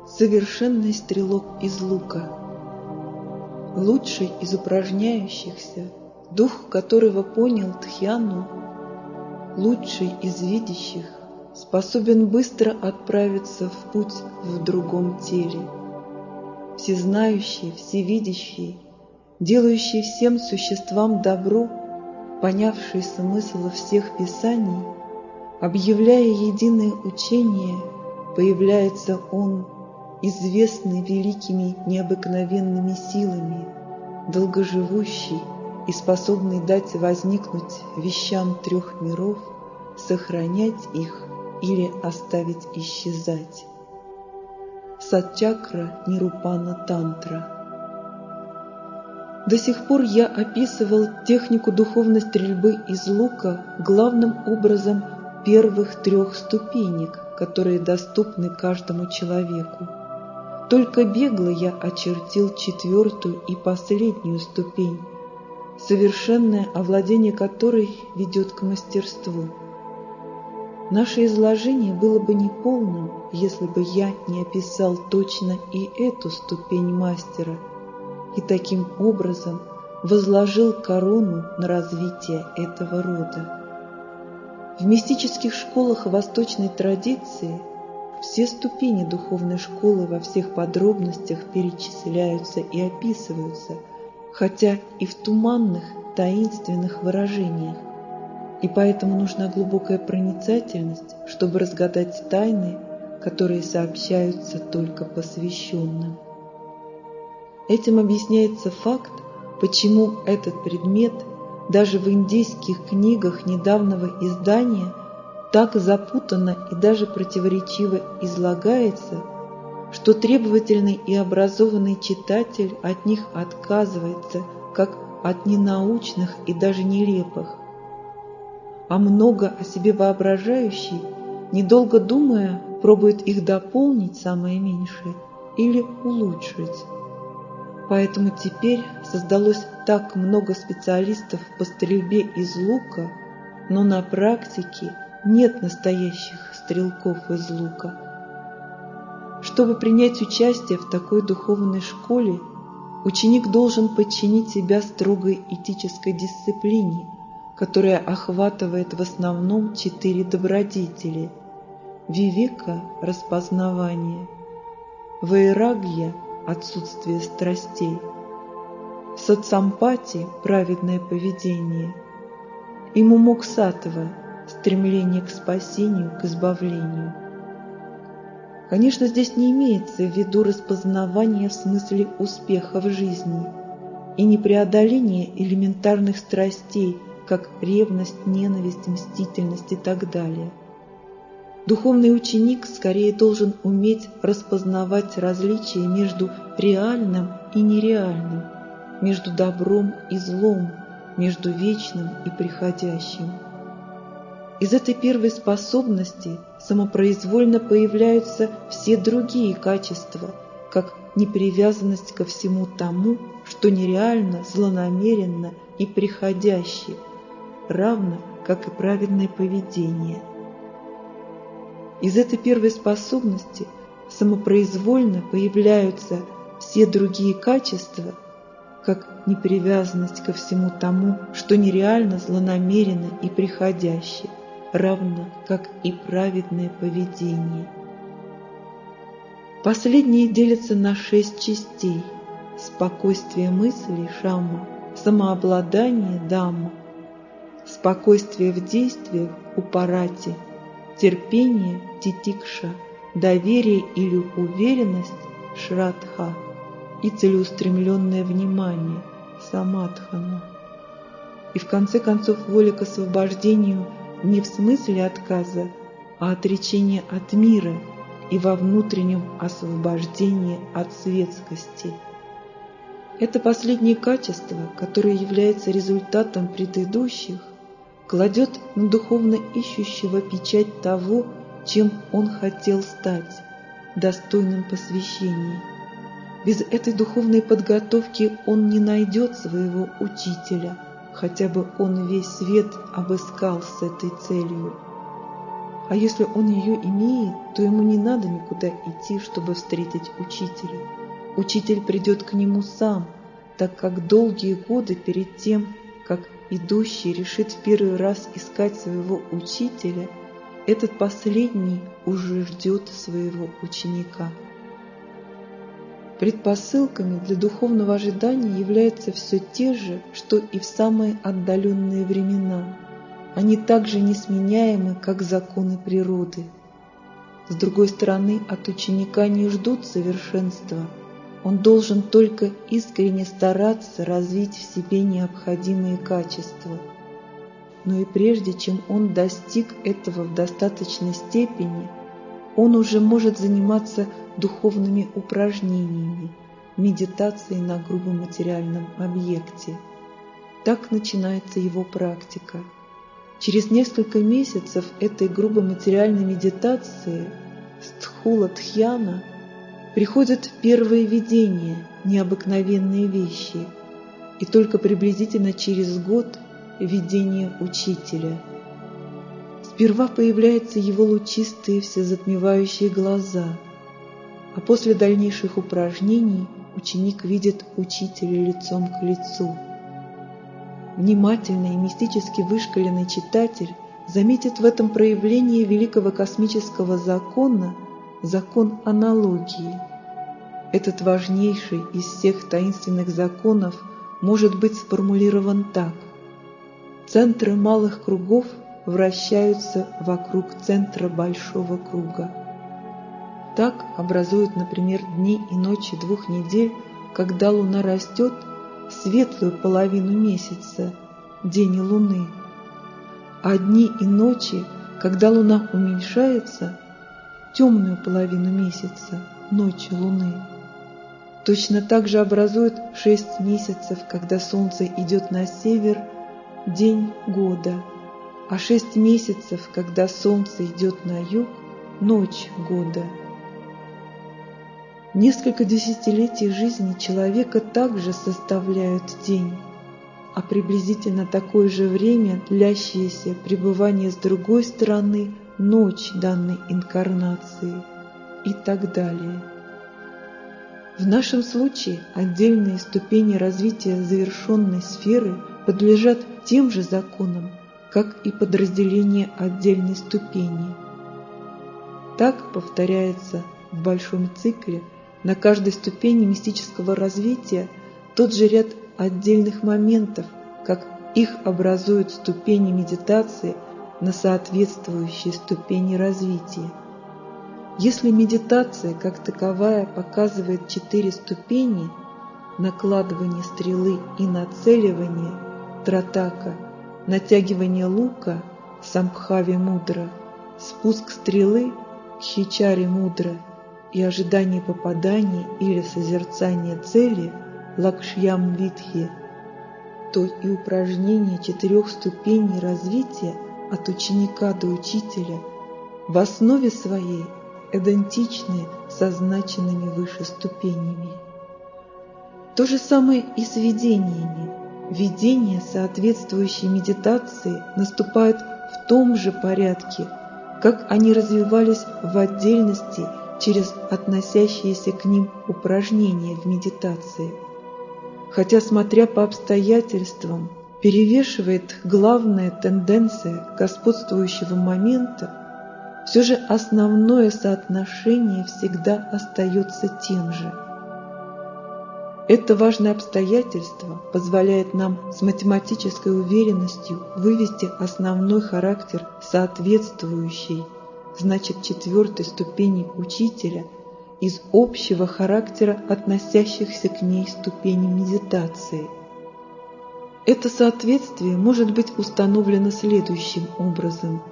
совершенный стрелок из лука, лучший из упражняющихся, дух которого понял Дхьяну, лучший из видящих, способен быстро отправиться в путь в другом теле, всезнающий, всевидящий, делающий всем существам добро, понявший смысл всех писаний, объявляя единое учение, появляется он, известный великими необыкновенными силами, долгоживущий и способный дать возникнуть вещам трех миров, сохранять их или оставить исчезать. Сатчакра Нирупана Тантра. До сих пор я описывал технику духовной стрельбы из лука главным образом первых трех ступенек, которые доступны каждому человеку. Только бегло я очертил четвертую и последнюю ступень, совершенное овладение которой ведет к мастерству. Наше изложение было бы неполным, если бы я не описал точно и эту ступень мастера, и таким образом возложил корону на развитие этого рода. В мистических школах восточной традиции все ступени духовной школы во всех подробностях перечисляются и описываются, хотя и в туманных, таинственных выражениях, и поэтому нужна глубокая проницательность, чтобы разгадать тайны, которые сообщаются только посвященным. Этим объясняется факт, почему этот предмет даже в индийских книгах недавнего издания так запутанно и даже противоречиво излагается, что требовательный и образованный читатель от них отказывается, как от ненаучных и даже нелепых. А много о себе воображающий, недолго думая, пробует их дополнить самое меньшее или улучшить. Поэтому теперь создалось так много специалистов по стрельбе из лука, но на практике нет настоящих стрелков из лука. Чтобы принять участие в такой духовной школе, ученик должен подчинить себя строгой этической дисциплине, которая охватывает в основном 4 добродетели: вивека – распознавание, вайрагья – отсутствие страстей, сатсампати – праведное поведение, и мумуксатва – стремление к спасению, к избавлению. Конечно, здесь не имеется в виду распознавание в смысле успеха в жизни и не преодоление элементарных страстей, как ревность, ненависть, мстительность и так далее. Духовный ученик скорее должен уметь распознавать различия между реальным и нереальным, между добром и злом, между вечным и приходящим. Из этой первой способности самопроизвольно появляются все другие качества, как непривязанность ко всему тому, что нереально, злонамеренно и приходяще, равно как и праведное поведение. Из этой первой способности самопроизвольно появляются все другие качества, как непривязанность ко всему тому, что нереально, злонамеренно и приходяще, равно как и праведное поведение. Последние делятся на 6 частей: спокойствие мыслей шамма, самообладание дамма, спокойствие в действиях упарати, терпение титикша, доверие или уверенность шрадха и целеустремленное внимание самадхана. И в конце концов воля к освобождению не в смысле отказа, а отречения от мира и во внутреннем освобождении от светскости. Это последнее качество, которое является результатом предыдущих, кладет на духовно ищущего печать того, чем он хотел стать, достойным посвящения. Без этой духовной подготовки он не найдет своего учителя, хотя бы он весь свет обыскал с этой целью. А если он ее имеет, то ему не надо никуда идти, чтобы встретить учителя. Учитель придет к нему сам, так как долгие годы перед тем, как идущий решит в первый раз искать своего учителя, этот последний уже ждет своего ученика. Предпосылками для духовного ожидания являются все те же, что и в самые отдаленные времена. Они также несменяемы, как законы природы. С другой стороны, от ученика не ждут совершенства. Он должен только искренне стараться развить в себе необходимые качества. Но и прежде чем он достиг этого в достаточной степени, он уже может заниматься духовными упражнениями, медитацией на грубом материальном объекте. Так начинается его практика. Через несколько месяцев этой грубо материальной медитации стхула-дхьяна приходят первые видения, необыкновенные вещи, и только приблизительно через год видение учителя. Сперва появляются его лучистые всезатмевающие глаза, а после дальнейших упражнений ученик видит учителя лицом к лицу. Внимательный и мистически вышкаленный читатель заметит в этом проявлении великого космического закона закон аналогии. Этот важнейший из всех таинственных законов может быть сформулирован так: центры малых кругов вращаются вокруг центра большого круга. Так образуют, например, дни и ночи 2 недель, когда Луна растет, светлую половину месяца, день и Луны, а дни и ночи, когда Луна уменьшается, темную половину месяца, ночь Луны. Точно так же образуют 6 месяцев, когда Солнце идет на север, день года, а 6 месяцев, когда Солнце идет на юг, ночь года. Несколько десятилетий жизни человека также составляют день, а приблизительно такое же время, длящееся пребывание с другой стороны, ночь данной инкарнации и так далее. В нашем случае отдельные ступени развития завершенной сферы подлежат тем же законам, как и подразделение отдельной ступени. Так повторяется в большом цикле на каждой ступени мистического развития тот же ряд отдельных моментов, как их образуют ступени медитации на соответствующей ступени развития. Если медитация как таковая показывает 4 ступени – накладывание стрелы и нацеливание – тратака, натягивание лука – самбхави мудра, спуск стрелы – хичари мудра и ожидание попадания или созерцание цели – лакшьям витхи, то и упражнение 4 ступеней развития от ученика до учителя в основе своей идентичны с означенными выше ступенями. То же самое и с видениями. Видения, соответствующие медитации, наступают в том же порядке, как они развивались в отдельности через относящиеся к ним упражнения в медитации. Хотя, смотря по обстоятельствам, перевешивает главная тенденция господствующего момента, все же основное соотношение всегда остается тем же. Это важное обстоятельство позволяет нам с математической уверенностью вывести основной характер соответствующей, значит 4-й ступени учителя из общего характера относящихся к ней ступеней медитации. Это соответствие может быть установлено следующим образом.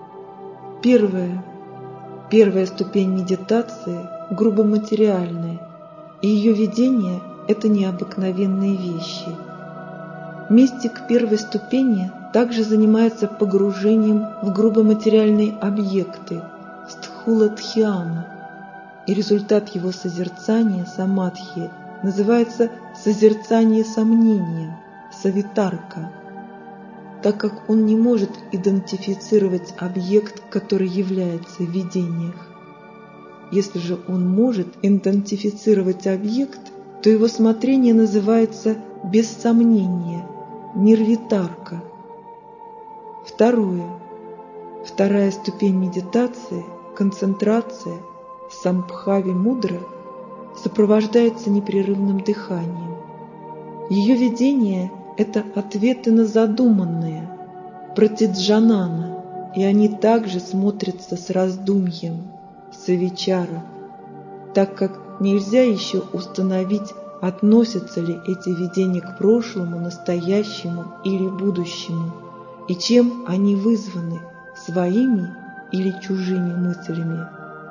Первая ступень медитации грубо материальная, и ее видение – это необыкновенные вещи. Мистик первой ступени также занимается погружением в грубо материальные объекты – стхула-дхьяна, и результат его созерцания самадхи называется созерцание сомнения – савитарка. так как он не может идентифицировать объект, который является в видениях. Если же он может идентифицировать объект, то его смотрение называется без сомнения нирвитарка. Вторая ступень медитации, концентрация, самбхави-мудра, сопровождается непрерывным дыханием. Ее видение – это ответы на задуманное, пратиджанана, и они также смотрятся с раздумьем, савичара, так как нельзя еще установить, относятся ли эти видения к прошлому, настоящему или будущему, и чем они вызваны, своими или чужими мыслями.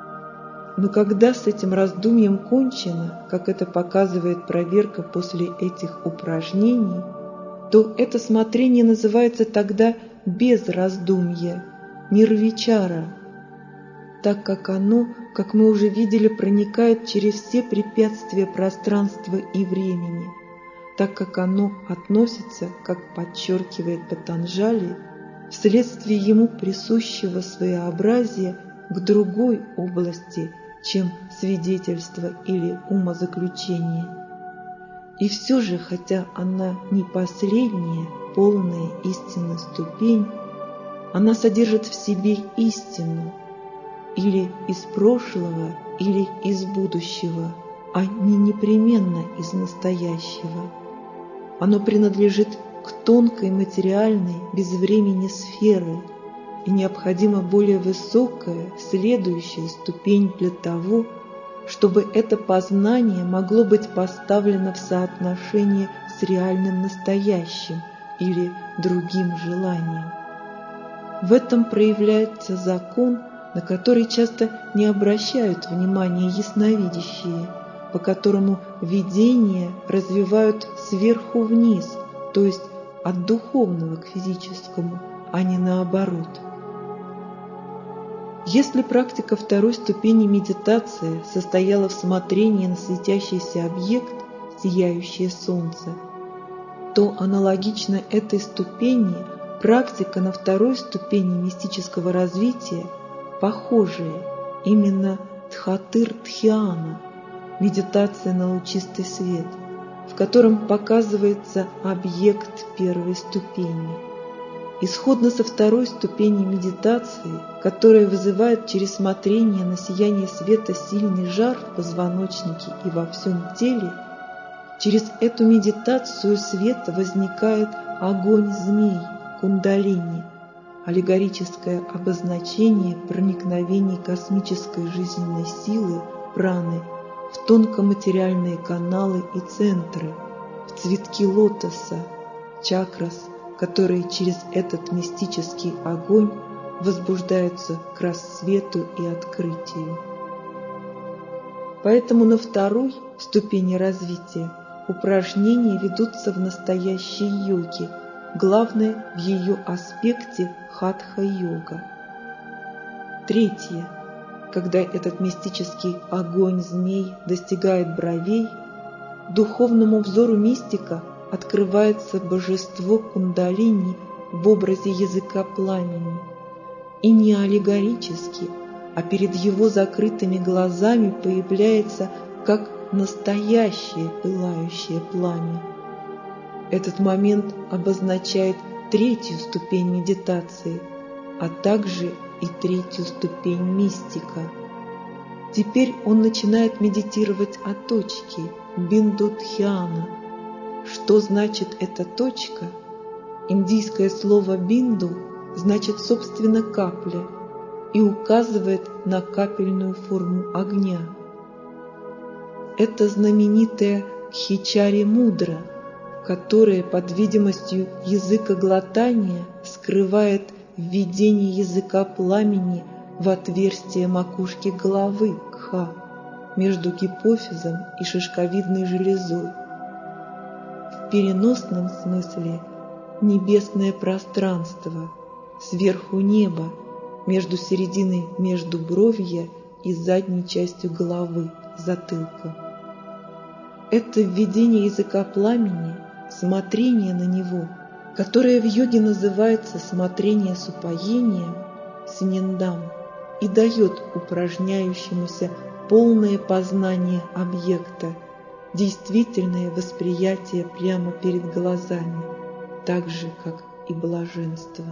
Но когда с этим раздумьем кончено, как это показывает проверка после этих упражнений, то это смотрение называется тогда без раздумья, нирвичара, так как оно, как мы уже видели, проникает через все препятствия пространства и времени, так как оно относится, как подчеркивает Патанджали, вследствие ему присущего своеобразия к другой области, чем свидетельство или умозаключение. И все же, хотя она не последняя, полная истинная ступень, она содержит в себе истину, или из прошлого, или из будущего, а не непременно из настоящего. Оно принадлежит к тонкой материальной без времени сферы, и необходима более высокая, следующая ступень для того, чтобы это познание могло быть поставлено в соотношение с реальным настоящим или другим желанием. В этом проявляется закон, на который часто не обращают внимания ясновидящие, по которому видения развивают сверху вниз, то есть от духовного к физическому, а не наоборот. Если практика второй ступени медитации состояла в смотрении на светящийся объект, сияющее солнце, то аналогично этой ступени практика на второй ступени мистического развития похожая, именно Дхатыр-дхьяна, медитация на лучистый свет, в котором показывается объект первой ступени. Исходно со второй ступени медитации, которая вызывает через смотрение на сияние света сильный жар в позвоночнике и во всем теле, через эту медитацию света возникает огонь змей, кундалини, аллегорическое обозначение проникновений космической жизненной силы праны в тонкоматериальные каналы и центры, в цветки лотоса, чакрас, которые через этот мистический огонь возбуждаются к рассвету и открытию. Поэтому на второй ступени развития упражнения ведутся в настоящей йоге, главное в ее аспекте хатха-йога. Третье. Когда этот мистический огонь змей достигает бровей, духовному взору мистика открывается божество кундалини в образе языка пламени, и не аллегорически, а перед его закрытыми глазами появляется как настоящее пылающее пламя. Этот момент обозначает третью ступень медитации, а также и третью ступень мистика. Теперь он начинает медитировать о точке Бинду-дхьяна. Что значит эта точка? Индийское слово «бинду» значит, собственно, капля и указывает на капельную форму огня. Это знаменитая Кхичари-мудра, которая под видимостью языкоглотания скрывает введение языка пламени в отверстие макушки головы Кха между гипофизом и шишковидной железой. В переносном смысле небесное пространство, сверху небо, между серединой междубровья и задней частью головы, затылка. Это введение языка пламени, смотрение на него которое в йоге называется смотрение с упоением, сниндам, и дает упражняющемуся полное познание объекта, действительное восприятие прямо перед глазами, так же, как и блаженство.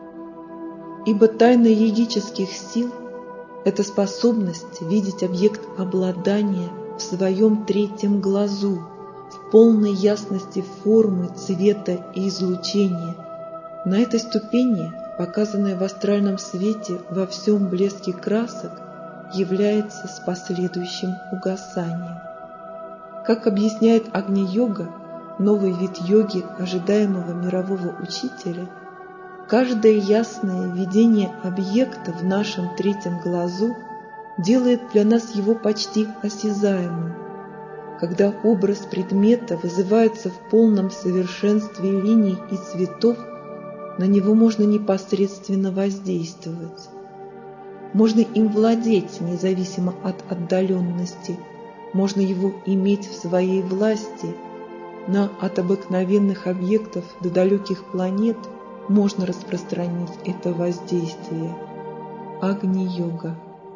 Ибо тайна йогических сил – это способность видеть объект обладания в своем третьем глазу, в полной ясности формы, цвета и излучения. На этой ступени, показанная в астральном свете во всем блеске красок, является с последующим угасанием. Как объясняет Агни-йога, новый вид йоги ожидаемого мирового учителя, каждое ясное видение объекта в нашем третьем глазу делает для нас его почти осязаемым. Когда образ предмета вызывается в полном совершенстве линий и цветов, на него можно непосредственно воздействовать. Можно им владеть, независимо от отдаленности, можно его иметь в своей власти. От обыкновенных объектов до далеких планет можно распространить это воздействие. Агни-йога.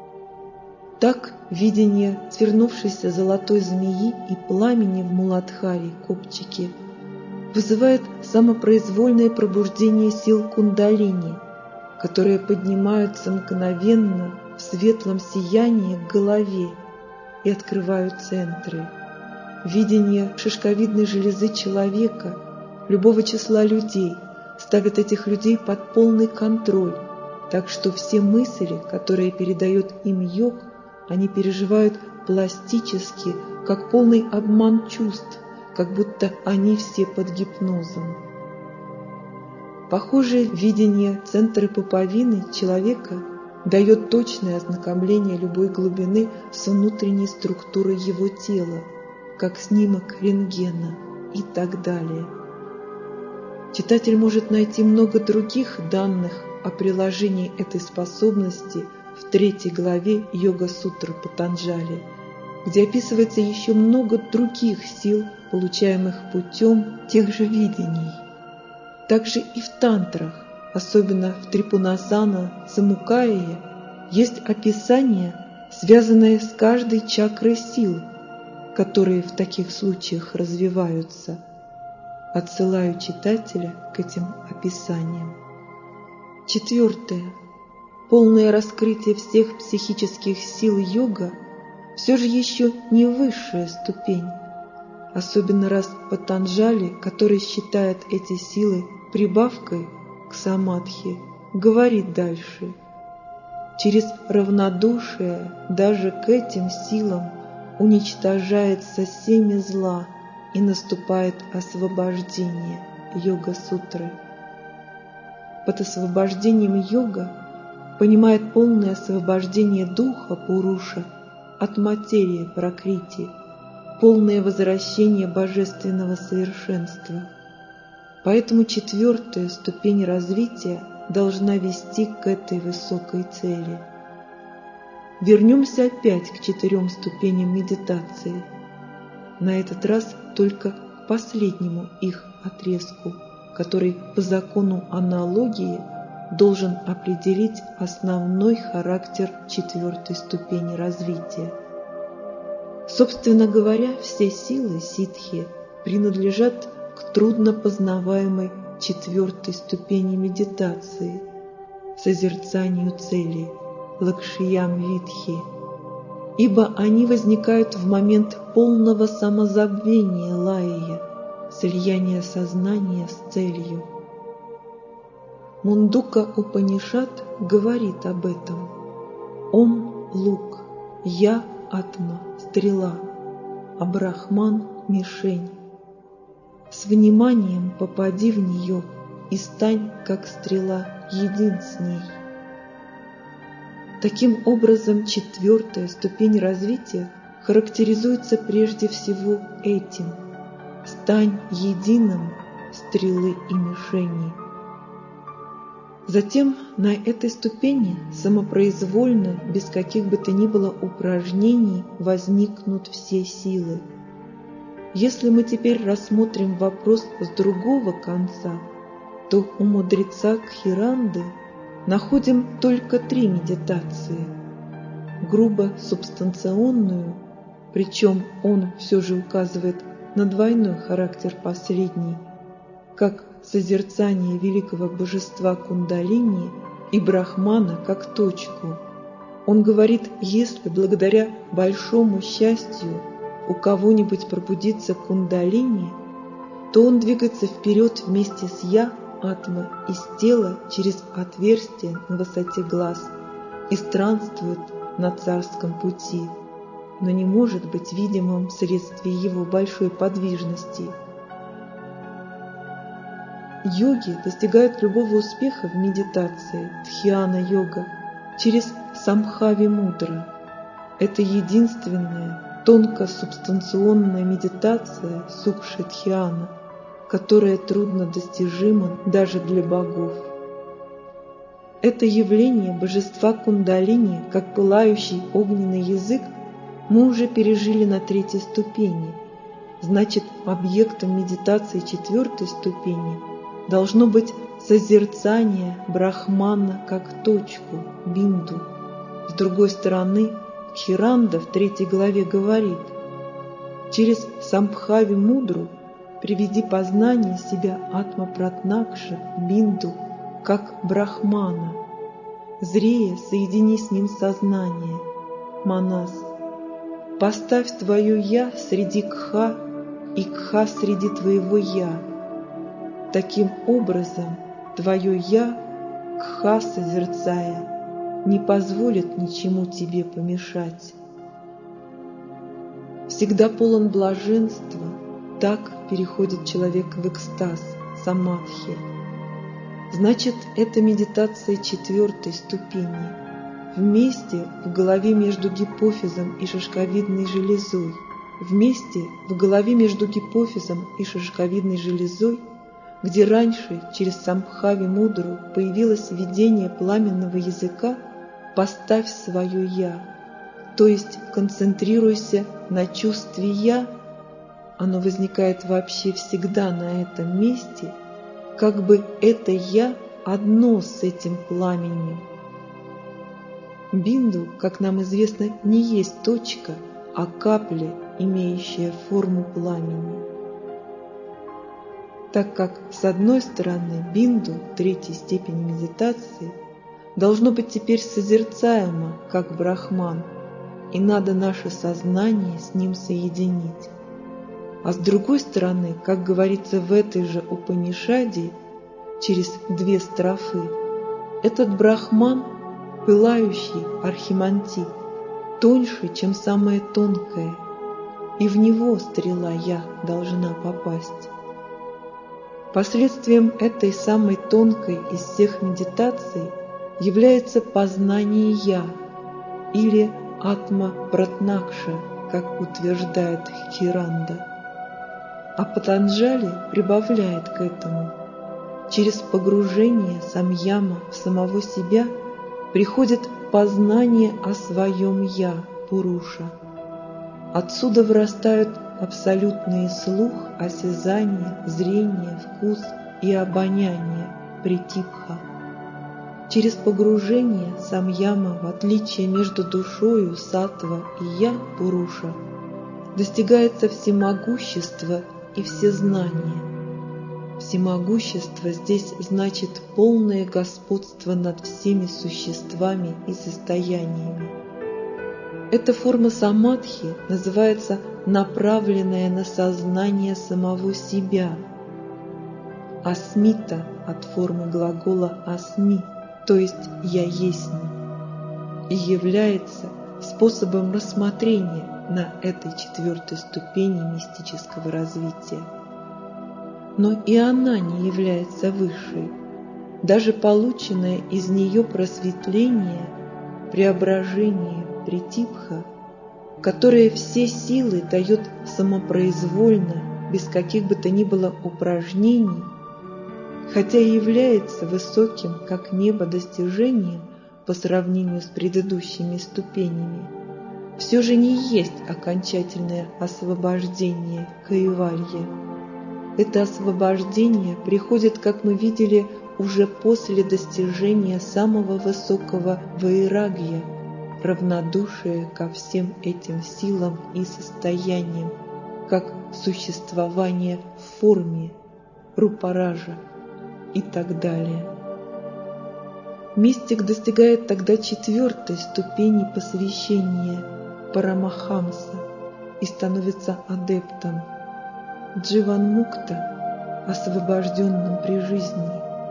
Так, видение свернувшейся золотой змеи и пламени в Муладхаре, копчике, вызывает самопроизвольное пробуждение сил кундалини, которые поднимаются мгновенно в светлом сиянии к голове и открывают центры. Видение шишковидной железы человека, любого числа людей, ставит этих людей под полный контроль, так что все мысли, которые передает им йог, они переживают пластически, как полный обман чувств, как будто они все под гипнозом. Похожее видение центра пуповины человека дает точное ознакомление любой глубины с внутренней структурой его тела, как снимок рентгена и так далее. Читатель может найти много других данных о приложении этой способности в 3 главе Йога-сутры Патанджали, где описывается еще много других сил, получаемых путем тех же видений. Также и в тантрах, особенно в Трипунасана Самукае, есть описание, связанное с каждой чакрой сил, которые в таких случаях развиваются. Отсылаю читателя к этим описаниям. 4. Полное раскрытие всех психических сил йога все же еще не высшая ступень, особенно раз Патанджали, который считает эти силы прибавкой к самадхи, говорит дальше. Через равнодушие даже к этим силам уничтожается семя зла и наступает освобождение. Йога-сутры. Под освобождением йога понимает полное освобождение духа Пуруша от материи Пракрити, полное возвращение божественного совершенства. Поэтому 4 ступень развития должна вести к этой высокой цели. Вернемся опять к 4 ступеням медитации. На этот раз только к последнему их отрезку, который по закону аналогии должен определить основной характер 4 ступени развития. Собственно говоря, все силы ситхи принадлежат к труднопознаваемой 4 ступени медитации, созерцанию цели, лакшиям-видхи, ибо они возникают в момент полного самозабвения лая, слияния сознания с целью. Мундука Упанишад говорит об этом. Ом – лук, Я – атма, стрела, а Брахман – мишень. С вниманием попади в нее и стань, как стрела, един с ней. Таким образом, 4 ступень развития характеризуется прежде всего этим. Стань единым стрелы и мишени. Затем на этой ступени самопроизвольно, без каких бы то ни было упражнений, возникнут все силы. Если мы теперь рассмотрим вопрос с другого конца, что у мудреца Кхиранды находим только 3 медитации. Грубо субстанционную, причем он все же указывает на двойной характер последней, как созерцание великого божества Кундалини и Брахмана как точку. Он говорит, если благодаря большому счастью у кого-нибудь пробудится Кундалини, то он двигается вперед вместе с Я, Атма, из тела через отверстие на высоте глаз и странствует на царском пути, но не может быть видимым вследствие его большой подвижности. Йоги достигают любого успеха в медитации дхьяна-йога через самбхави-мудра. Это единственная тонко-субстанционная медитация сукша-дхьяна, которая трудно достижима даже для богов. Это явление божества Кундалини, как пылающий огненный язык, мы уже пережили на 3-й ступени. Значит, объектом медитации 4-й ступени должно быть созерцание Брахмана как точку, бинду. С другой стороны, Кхиранда в 3 главе говорит: через самбхави-мудру приведи познание себя Атма-пратнакша, бинду, как Брахмана. Зрея соедини с ним сознание, манас. Поставь твое «я» среди кха и кха среди твоего «я». Таким образом, твое «я», кха созерцая, не позволит ничему тебе помешать. Всегда полон блаженства, так переходит человек в экстаз, самадхи. Значит, это медитация 4-й ступени. Вместе в голове между гипофизом и шишковидной железой. Вместе в голове между гипофизом и шишковидной железой, где раньше через самбхави-мудру появилось видение пламенного языка, поставь свое «я», то есть концентрируйся на чувстве «я». Оно возникает вообще всегда на этом месте, как бы это «я» одно с этим пламенем. Бинду, как нам известно, не есть точка, а капля, имеющая форму пламени. Так как, с одной стороны, бинду 3-й степени медитации должно быть теперь созерцаемо, как Брахман, и надо наше сознание с ним соединить. А с другой стороны, как говорится в этой же Упанишаде, через 2 строфы, этот Брахман, пылающий архимантит, тоньше, чем самое тонкое, и в него стрела «я» должна попасть. Последствием этой самой тонкой из всех медитаций является познание «я» или Атма-пратнакша, как утверждает Кхиранда. А Патанджали прибавляет к этому: через погружение самьяма в самого себя приходит познание о своем «я», Пуруша. Отсюда вырастают абсолютный слух, осязание, зрение, вкус и обоняние, притипха. Через погружение самьяма, в отличие между душою, саттва и «я», Пуруша, достигается всемогущество и всезнание. Всемогущество здесь значит полное господство над всеми существами и состояниями. Эта форма самадхи называется направленная на сознание самого себя. Асмита от формы глагола асми, то есть «я есть», и является способом рассмотрения на этой 4-й ступени мистического развития. Но и она не является высшей. Даже полученное из нее просветление, преображение, притипха, которое все силы дает самопроизвольно, без каких бы то ни было упражнений, хотя и является высоким, как небо, достижением по сравнению с предыдущими ступенями, все же не есть окончательное освобождение кайвалья. Это освобождение приходит, как мы видели, уже после достижения самого высокого вайрагья, равнодушия ко всем этим силам и состояниям, как существование в форме, рупаража и так далее. Мистик достигает тогда 4-й ступени посвящения Парамахамса и становится адептом, дживанмукта, освобожденным при жизни.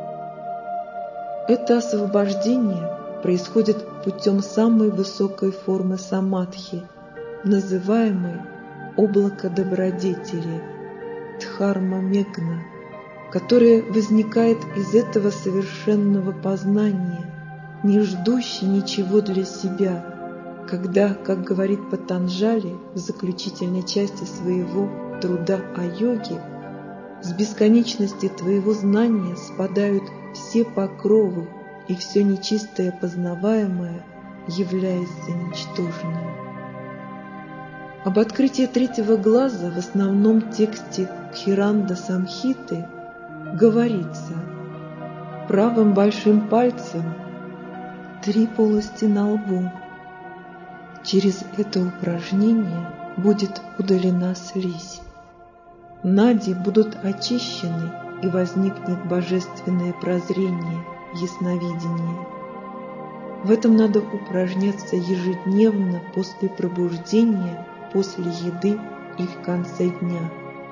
Это освобождение происходит путем самой высокой формы самадхи, называемой облако добродетели, дхарма-мегна, которое возникает из этого совершенного познания, не ждущей ничего для себя, когда, как говорит Патанджали в заключительной части своего труда о йоге, с бесконечности твоего знания спадают все покровы, и все нечистое познаваемое является ничтожным. Об открытии 3-го глаза в основном тексте Кхиранда Самхиты говорится: правым большим пальцем 3 полости на лбу. Через это упражнение будет удалена слизь. Нади будут очищены, и возникнет божественное прозрение, ясновидение. В этом надо упражняться ежедневно после пробуждения, после еды и в конце дня.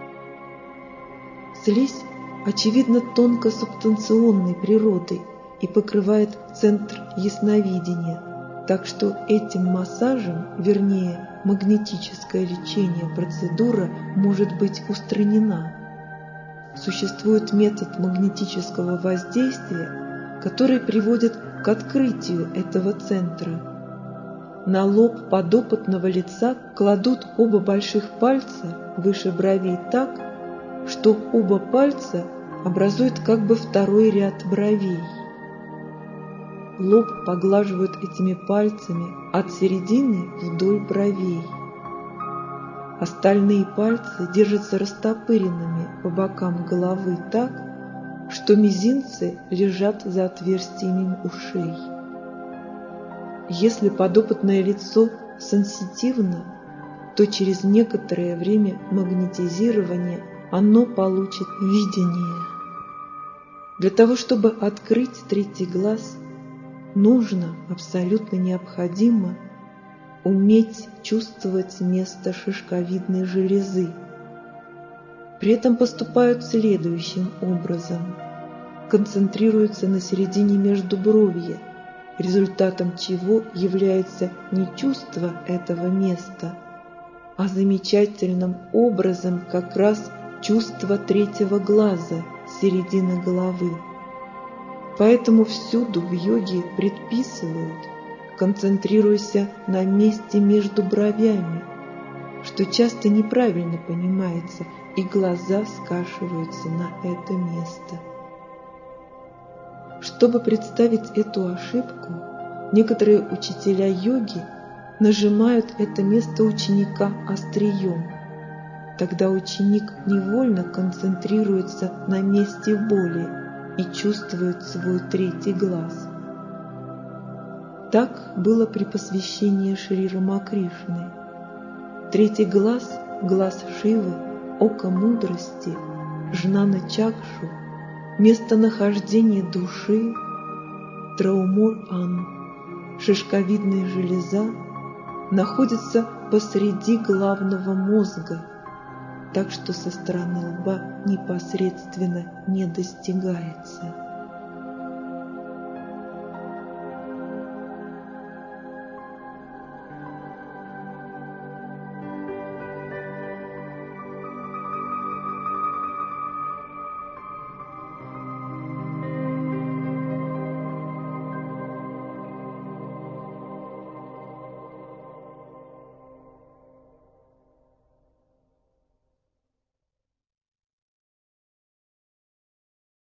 Слизь, очевидно, тонкосубстанционной природы и покрывает центр ясновидения, так что этим массажем, вернее, магнетическое лечение, процедура может быть устранена. Существует метод магнетического воздействия, который приводит к открытию этого центра. На лоб подопытного лица кладут оба больших пальца выше бровей так, что оба пальца образуют как бы второй ряд бровей. Лоб поглаживают этими пальцами от середины вдоль бровей. Остальные пальцы держатся растопыренными по бокам головы так, что мизинцы лежат за отверстиями ушей. Если подопытное лицо сенситивно, то через некоторое время магнетизирования оно получит видение. Для того, чтобы открыть 3-й глаз, нужно, абсолютно необходимо, уметь чувствовать место шишковидной железы. При этом поступают следующим образом. Концентрируются на середине междубровья, результатом чего является не чувство этого места, а замечательным образом как раз чувство 3-го глаза, середины головы. Поэтому всюду в йоге предписывают: концентрируйся на месте между бровями, что часто неправильно понимается, и глаза скашиваются на это место. Чтобы представить эту ошибку, некоторые учителя йоги нажимают это место ученика острием. Тогда ученик невольно концентрируется на месте боли и чувствует свой 3-й глаз. Так было при посвящении Шри Рамакришны. 3-й глаз, глаз Шивы, око мудрости, Жнана Чакшу, местонахождение души, Траумур-ан, шишковидная железа, находится посреди главного мозга, так что со стороны лба непосредственно не достигается.